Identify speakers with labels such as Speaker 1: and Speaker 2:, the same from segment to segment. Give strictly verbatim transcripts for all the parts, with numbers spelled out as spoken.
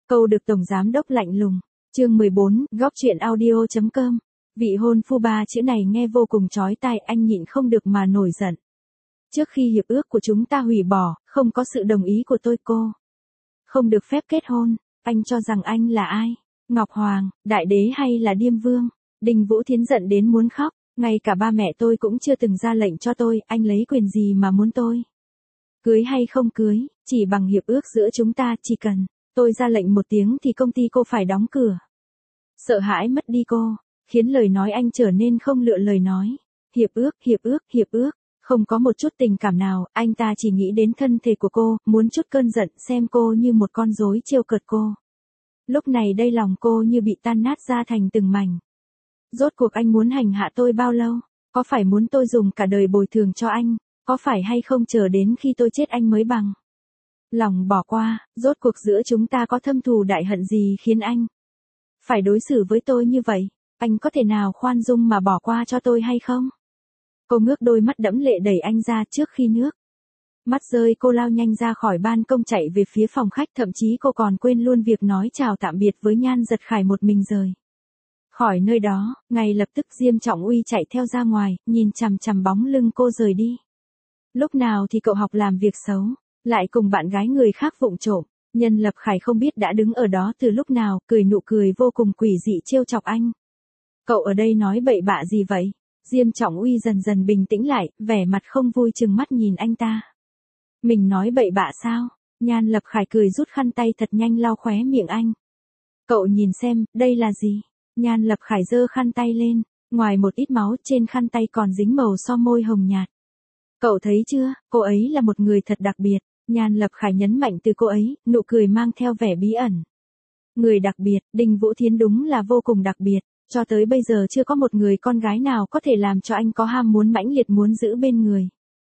Speaker 1: Câu được Tổng Giám Đốc lạnh lùng. Chương mười bốn, góc chuyện audio chấm com. Vị hôn phu ba chữ này nghe vô cùng chói tai, anh nhịn không được mà nổi giận. Trước khi hiệp ước của chúng ta hủy bỏ, không có sự đồng ý của tôi cô. Không được phép kết hôn, anh cho rằng anh là ai? Ngọc Hoàng, Đại Đế hay là Diêm Vương? Đinh Vũ Thiến giận đến muốn khóc, ngay cả ba mẹ tôi cũng chưa từng ra lệnh cho tôi, anh lấy quyền gì mà muốn tôi? Cưới hay không cưới, chỉ bằng hiệp ước giữa chúng ta, chỉ cần tôi ra lệnh một tiếng thì công ty cô phải đóng cửa. Sợ hãi mất đi cô, khiến lời nói anh trở nên không lựa lời nói. Hiệp ước, hiệp ước, hiệp ước, không có một chút tình cảm nào, anh ta chỉ nghĩ đến thân thể của cô, muốn chút cơn giận, xem cô như một con rối trêu cợt cô. Lúc này đây lòng cô như bị tan nát ra thành từng mảnh. Rốt cuộc anh muốn hành hạ tôi bao lâu? Có phải muốn tôi dùng cả đời bồi thường cho anh? Có phải hay không chờ đến khi tôi chết anh mới bằng lòng bỏ qua? Rốt cuộc giữa chúng ta có thâm thù đại hận gì khiến anh phải đối xử với tôi như vậy? Anh có thể nào khoan dung mà bỏ qua cho tôi hay không? Cô ngước đôi mắt đẫm lệ đẩy anh ra trước khi nước mắt rơi, cô lao nhanh ra khỏi ban công chạy về phía phòng khách, thậm chí cô còn quên luôn việc nói chào tạm biệt với Nhan Giật Khải, một mình rời khỏi nơi đó. Ngay lập tức Diêm Trọng Uy chạy theo ra ngoài, nhìn chằm chằm bóng lưng cô rời đi. Lúc nào thì cậu học làm việc xấu, lại cùng bạn gái người khác vụng trộm? Nhân Lập Khải không biết đã đứng ở đó từ lúc nào, cười nụ cười vô cùng quỷ dị trêu chọc anh. Cậu ở đây nói bậy bạ gì vậy? Diêm Trọng Uy dần dần bình tĩnh lại, vẻ mặt không vui trừng mắt nhìn anh ta. Mình nói bậy bạ sao? Nhan Lập Khải cười rút khăn tay thật nhanh lau khóe miệng anh. Cậu nhìn xem, đây là gì? Nhan Lập Khải giơ khăn tay lên, ngoài một ít máu trên khăn tay còn dính màu son môi hồng nhạt. Cậu thấy chưa, cô ấy là một người thật đặc biệt. Nhan Lập Khải nhấn mạnh từ cô ấy, nụ cười mang theo vẻ bí ẩn. Người đặc biệt, Đinh Vũ Thiến đúng là vô cùng đặc biệt. Cho tới bây giờ chưa có một người con gái nào có thể làm cho anh có ham muốn mãnh liệt muốn giữ bên người.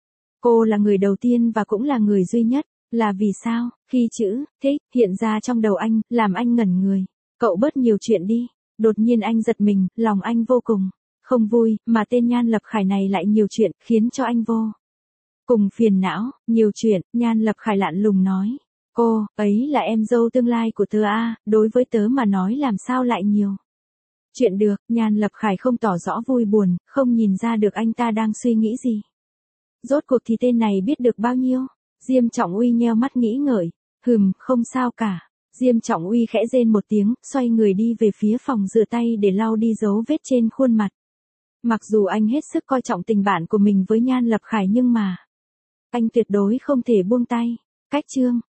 Speaker 1: Cô là người đầu tiên và cũng là người duy nhất. Là vì sao? Khi chữ thích hiện ra trong đầu anh, làm anh ngẩn người. Cậu bớt nhiều chuyện đi. Đột nhiên anh giật mình, lòng anh vô cùng không vui, mà tên Nhan Lập Khải này lại nhiều chuyện, khiến cho anh vô cùng phiền não. Nhiều chuyện? Nhan Lập Khải lạnh lùng nói. Cô ấy là em dâu tương lai của tớ à, đối với tớ mà nói làm sao lại nhiều chuyện được? Nhan Lập Khải không tỏ rõ vui buồn, không nhìn ra được anh ta đang suy nghĩ gì. Rốt cuộc thì tên này biết được bao nhiêu? Diêm Trọng Uy nheo mắt nghĩ ngợi. Hừm, không sao cả. Diêm Trọng Uy khẽ rên một tiếng, xoay người đi về phía phòng rửa tay để lau đi dấu vết trên khuôn mặt. Mặc dù anh hết sức coi trọng tình bạn của mình với Nhan Lập Khải nhưng mà anh tuyệt đối không thể buông tay. Cách chương